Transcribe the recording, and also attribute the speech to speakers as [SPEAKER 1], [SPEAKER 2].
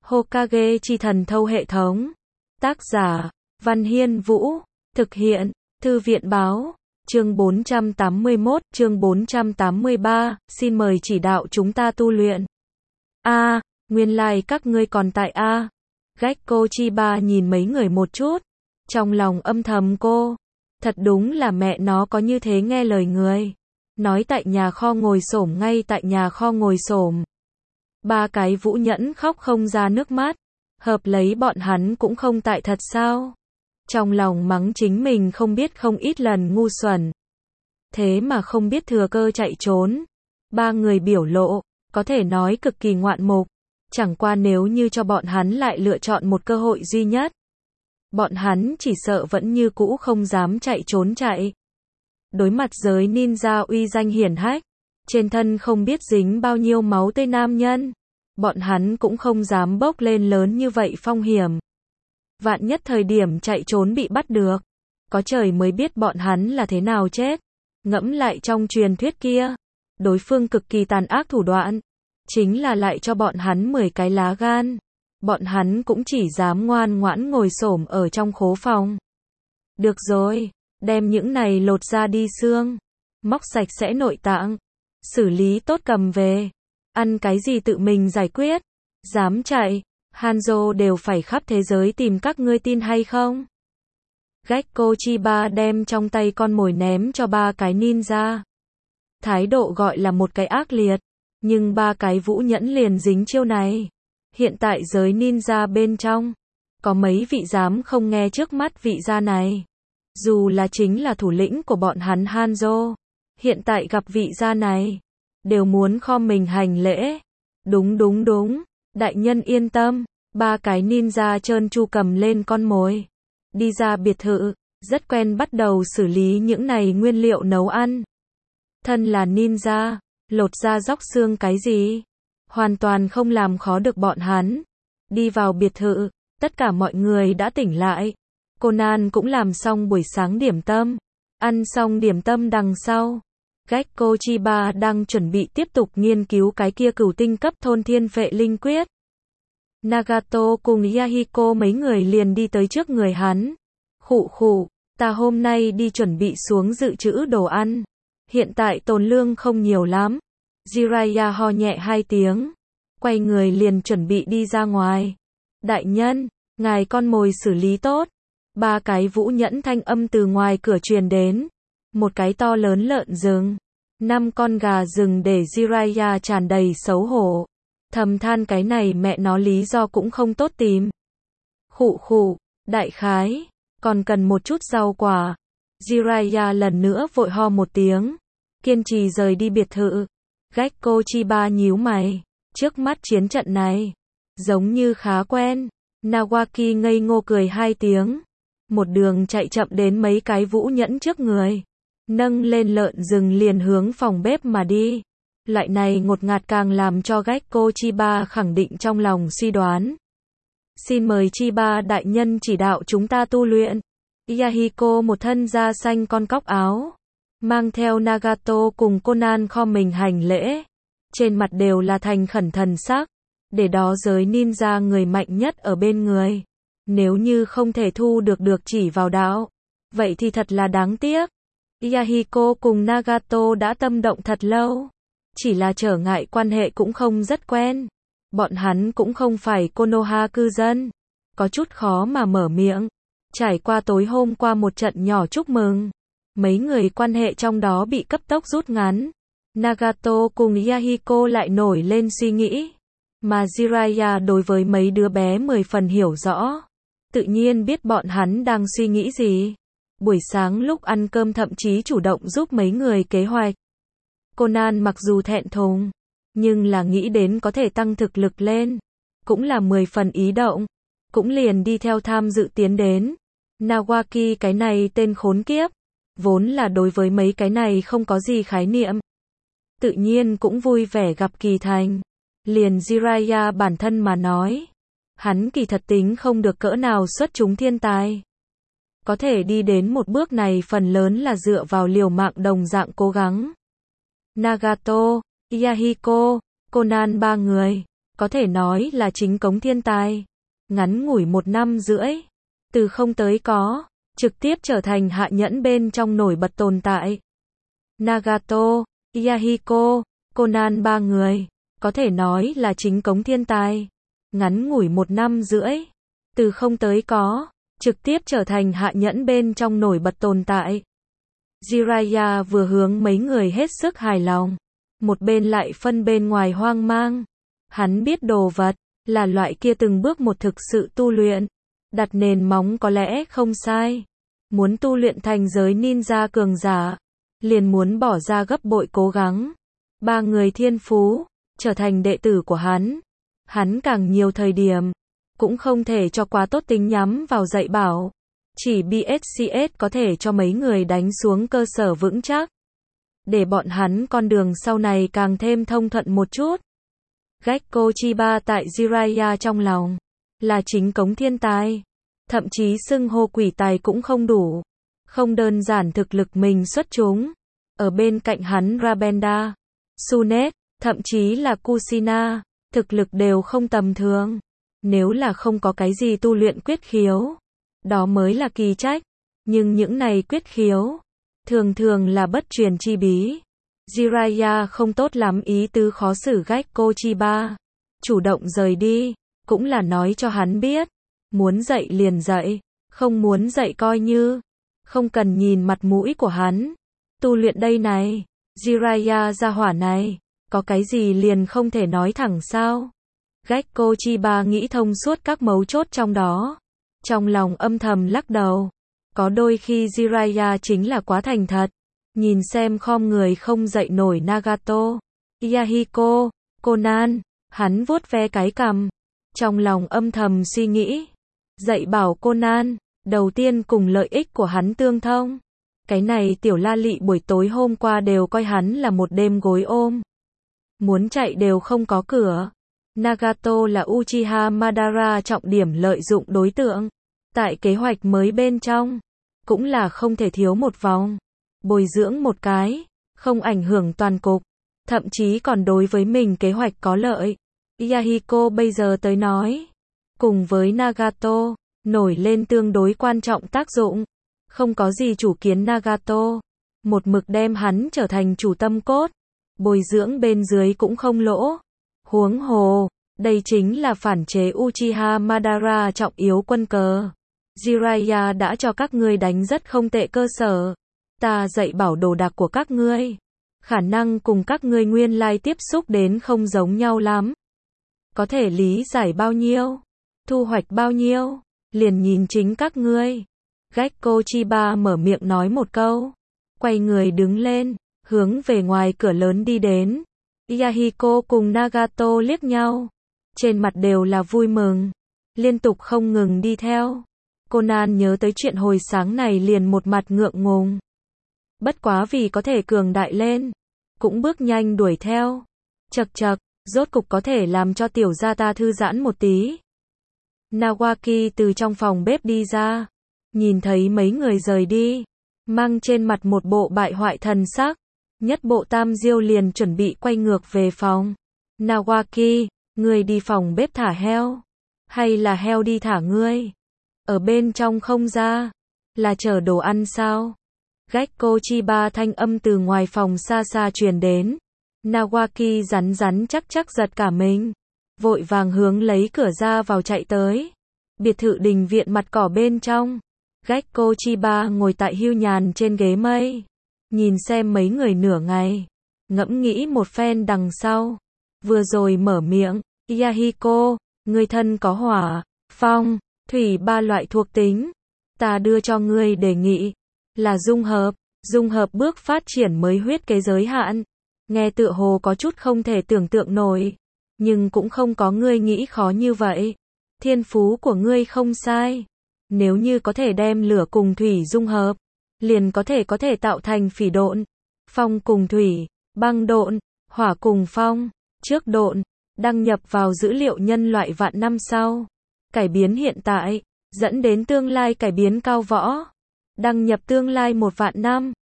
[SPEAKER 1] Hokage chi thần thâu hệ thống. Tác giả, Văn Hiên Vũ. Thực hiện, Thư viện báo. Chương 481, chương 483, xin mời chỉ đạo chúng ta tu luyện. Nguyên lai các ngươi còn tại Gekko Chiba nhìn mấy người một chút. Trong lòng âm thầm cô. Thật đúng là mẹ nó có như thế nghe lời người. Nói tại nhà kho ngồi xổm ngay tại nhà kho ngồi xổm. Ba cái Vũ Nhẫn khóc không ra nước mắt. Hợp lấy bọn hắn cũng không tại thật sao? Trong lòng mắng chính mình không biết không ít lần ngu xuẩn. Thế mà không biết thừa cơ chạy trốn. Ba người biểu lộ, có thể nói cực kỳ ngoạn mục. Chẳng qua nếu như cho bọn hắn lại lựa chọn một cơ hội duy nhất. Bọn hắn chỉ sợ vẫn như cũ không dám chạy trốn chạy. Đối mặt giới ninja uy danh hiển hách, trên thân không biết dính bao nhiêu máu tươi nam nhân. Bọn hắn cũng không dám bốc lên lớn như vậy phong hiểm. Vạn nhất thời điểm chạy trốn bị bắt được. Có trời mới biết bọn hắn là thế nào chết. Ngẫm lại trong truyền thuyết kia. Đối phương cực kỳ tàn ác thủ đoạn. Chính là lại cho bọn hắn 10 cái lá gan. Bọn hắn cũng chỉ dám ngoan ngoãn ngồi xổm ở trong khố phòng. Được rồi, đem những này lột ra đi xương. Móc sạch sẽ nội tạng. Xử lý tốt cầm về. Ăn cái gì tự mình giải quyết. Dám chạy, Hanzo đều phải khắp thế giới tìm các ngươi tin hay không? Gekko Chiba đem trong tay con mồi ném cho ba cái ninja. Thái độ gọi là một cái ác liệt. Nhưng ba cái Vũ Nhẫn liền dính chiêu này. Hiện tại giới ninja bên trong. Có mấy vị dám không nghe trước mắt vị gia này. Dù là chính là thủ lĩnh của bọn hắn Hanzo. Hiện tại gặp vị gia này. Đều muốn khom mình hành lễ. Đúng. Đại nhân yên tâm. Ba cái ninja trơn tru cầm lên con mồi. Đi ra biệt thự. Rất quen bắt đầu xử lý những này nguyên liệu nấu ăn. Thân là ninja. Lột ra róc xương cái gì? Hoàn toàn không làm khó được bọn hắn. Đi vào biệt thự. Tất cả mọi người đã tỉnh lại. Conan cũng làm xong buổi sáng điểm tâm. Ăn xong điểm tâm đằng sau. Gekko Chiba đang chuẩn bị tiếp tục nghiên cứu cái kia cửu tinh cấp thôn thiên phệ linh quyết. Nagato cùng Yahiko mấy người liền đi tới trước người hắn. Khụ, ta hôm nay đi chuẩn bị xuống dự trữ đồ ăn. Hiện tại tồn lương không nhiều lắm. Jiraiya ho nhẹ 2 tiếng. Quay người liền chuẩn bị đi ra ngoài. Đại nhân, ngài con mồi xử lý tốt. Ba cái Vũ Nhẫn thanh âm từ ngoài cửa truyền đến. Một cái to lớn lợn rừng. 5 con gà rừng để Jiraiya tràn đầy xấu hổ. Thầm than cái này mẹ nó lý do cũng không tốt tìm. Khụ, đại khái. Còn cần một chút rau quả. Jiraiya lần nữa vội ho một tiếng. Kiên trì rời đi biệt thự. Gekko Chiba nhíu mày. Trước mắt chiến trận này. Giống như khá quen. Nawaki ngây ngô cười 2 tiếng. Một đường chạy chậm đến mấy cái Vũ Nhẫn trước người. Nâng lên lợn rừng liền hướng phòng bếp mà đi. Loại này ngột ngạt càng làm cho Gekko Chiba khẳng định trong lòng suy đoán. Xin mời Chiba đại nhân chỉ đạo chúng ta tu luyện. Yahiko một thân da xanh con cóc áo. Mang theo Nagato cùng Conan khom mình hành lễ. Trên mặt đều là thành khẩn thần sắc. Để đó giới ninja người mạnh nhất ở bên người. Nếu như không thể thu được chỉ vào đạo. Vậy thì thật là đáng tiếc. Yahiko cùng Nagato đã tâm động thật lâu. Chỉ là trở ngại quan hệ cũng không rất quen. Bọn hắn cũng không phải Konoha cư dân. Có chút khó mà mở miệng. Trải qua tối hôm qua một trận nhỏ chúc mừng. Mấy người quan hệ trong đó bị cấp tốc rút ngắn. Nagato cùng Yahiko lại nổi lên suy nghĩ. Mà Jiraiya đối với mấy đứa bé 10 phần hiểu rõ. Tự nhiên biết bọn hắn đang suy nghĩ gì. Buổi sáng lúc ăn cơm thậm chí chủ động giúp mấy người kế hoạch. Conan mặc dù thẹn thùng, nhưng là nghĩ đến có thể tăng thực lực lên. Cũng là 10 phần ý động. Cũng liền đi theo tham dự tiến đến. Nawaki cái này tên khốn kiếp. Vốn là đối với mấy cái này không có gì khái niệm. Tự nhiên cũng vui vẻ gặp Kỳ Thành. Liền Jiraiya bản thân mà nói. Hắn kỳ thật tính không được cỡ nào xuất chúng thiên tài. Có thể đi đến một bước này phần lớn là dựa vào liều mạng đồng dạng cố gắng. Nagato, Yahiko, Conan ba người. có thể nói là chính cống thiên tài. Ngắn ngủi 1 năm rưỡi, từ không tới có, trực tiếp trở thành hạ nhẫn bên trong nổi bật tồn tại. Nagato, Yahiko, Conan 3 người, có thể nói là chính cống thiên tài. Ngắn ngủi 1 năm rưỡi, từ không tới có, trực tiếp trở thành hạ nhẫn bên trong nổi bật tồn tại. Jiraiya vừa hướng mấy người hết sức hài lòng, một bên lại phân bên ngoài hoang mang. Hắn biết đồ vật, là loại kia từng bước một thực sự tu luyện, đặt nền móng có lẽ không sai. Muốn tu luyện thành giới ninja cường giả, liền muốn bỏ ra gấp bội cố gắng. 3 người thiên phú, trở thành đệ tử của hắn càng nhiều thời điểm, cũng không thể cho quá tốt tính nhắm vào dạy bảo. Chỉ BSCS có thể cho mấy người đánh xuống cơ sở vững chắc, để bọn hắn con đường sau này càng thêm thông thuận một chút. Gekko Chiba tại Jiraiya trong lòng, là chính cống thiên tài. Thậm chí xưng hô quỷ tài cũng không đủ. Không đơn giản thực lực mình xuất chúng. Ở bên cạnh hắn Rabenda, Sunet, thậm chí là Kushina, thực lực đều không tầm thường. Nếu là không có cái gì tu luyện quyết khiếu, đó mới là kỳ trách. Nhưng những này quyết khiếu, thường thường là bất truyền chi bí. Jiraiya không tốt lắm ý tứ khó xử Gekko Chiba. Chủ động rời đi, cũng là nói cho hắn biết. Muốn dạy liền dạy, không muốn dạy coi như. Không cần nhìn mặt mũi của hắn. Tu luyện đây này, Jiraiya gia hỏa này, có cái gì liền không thể nói thẳng sao? Gekko Chiba nghĩ thông suốt các mấu chốt trong đó. Trong lòng âm thầm lắc đầu. Có đôi khi Jiraiya chính là quá thành thật. Nhìn xem khom người không dậy nổi Nagato, Yahiko, Conan, hắn vuốt ve cái cằm. Trong lòng âm thầm suy nghĩ. Dạy bảo Conan, đầu tiên cùng lợi ích của hắn tương thông. Cái này tiểu la lị buổi tối hôm qua đều coi hắn là một đêm gối ôm. Muốn chạy đều không có cửa. Nagato là Uchiha Madara trọng điểm lợi dụng đối tượng. Tại kế hoạch mới bên trong, cũng là không thể thiếu một vòng. Bồi dưỡng một cái, không ảnh hưởng toàn cục. Thậm chí còn đối với mình kế hoạch có lợi. Yahiko bây giờ tới nói, cùng với Nagato, nổi lên tương đối quan trọng tác dụng. Không có gì chủ kiến Nagato, một mực đem hắn trở thành chủ tâm cốt. Bồi dưỡng bên dưới cũng không lỗ. Huống hồ, đây chính là phản chế Uchiha Madara trọng yếu quân cờ. Jiraiya đã cho các ngươi đánh rất không tệ cơ sở. Ta dạy bảo đồ đạc của các ngươi, khả năng cùng các ngươi nguyên lai tiếp xúc đến không giống nhau lắm. Có thể lý giải bao nhiêu, thu hoạch bao nhiêu, liền nhìn chính các ngươi. Gekko Chiba mở miệng nói một câu, quay người đứng lên, hướng về ngoài cửa lớn đi đến. Yahiko cùng Nagato liếc nhau, trên mặt đều là vui mừng, liên tục không ngừng đi theo. Conan nhớ tới chuyện hồi sáng này liền một mặt ngượng ngùng. Bất quá vì có thể cường đại lên, cũng bước nhanh đuổi theo. Chậc chậc, rốt cục có thể làm cho tiểu gia ta thư giãn một tí. Nawaki từ trong phòng bếp đi ra, nhìn thấy mấy người rời đi, mang trên mặt một bộ bại hoại thần sắc. Nhất bộ tam diêu liền chuẩn bị quay ngược về phòng. Nawaki, ngươi đi phòng bếp thả heo, hay là heo đi thả ngươi? Ở bên trong không ra, là chờ đồ ăn sao? Gekko Chiba thanh âm từ ngoài phòng xa xa truyền đến. Nawaki rắn rắn chắc chắc giật cả mình, vội vàng hướng lấy cửa ra vào chạy tới. Biệt thự đình viện mặt cỏ bên trong, Gekko Chiba ngồi tại hưu nhàn trên ghế mây, nhìn xem mấy người nửa ngày, ngẫm nghĩ một phen đằng sau, vừa rồi mở miệng. Yahiko, ngươi thân có hỏa, phong, thủy 3 loại thuộc tính, ta đưa cho ngươi đề nghị là dung hợp bước phát triển mới huyết kế giới hạn. Nghe tựa hồ có chút không thể tưởng tượng nổi, nhưng cũng không có ngươi nghĩ khó như vậy. Thiên phú của ngươi không sai, nếu như có thể đem lửa cùng thủy dung hợp, liền có thể tạo thành phỉ độn, phong cùng thủy, băng độn, hỏa cùng phong, trước độn, đăng nhập vào dữ liệu nhân loại vạn năm sau, cải biến hiện tại, dẫn đến tương lai cải biến cao võ, đăng nhập tương lai 1 vạn năm.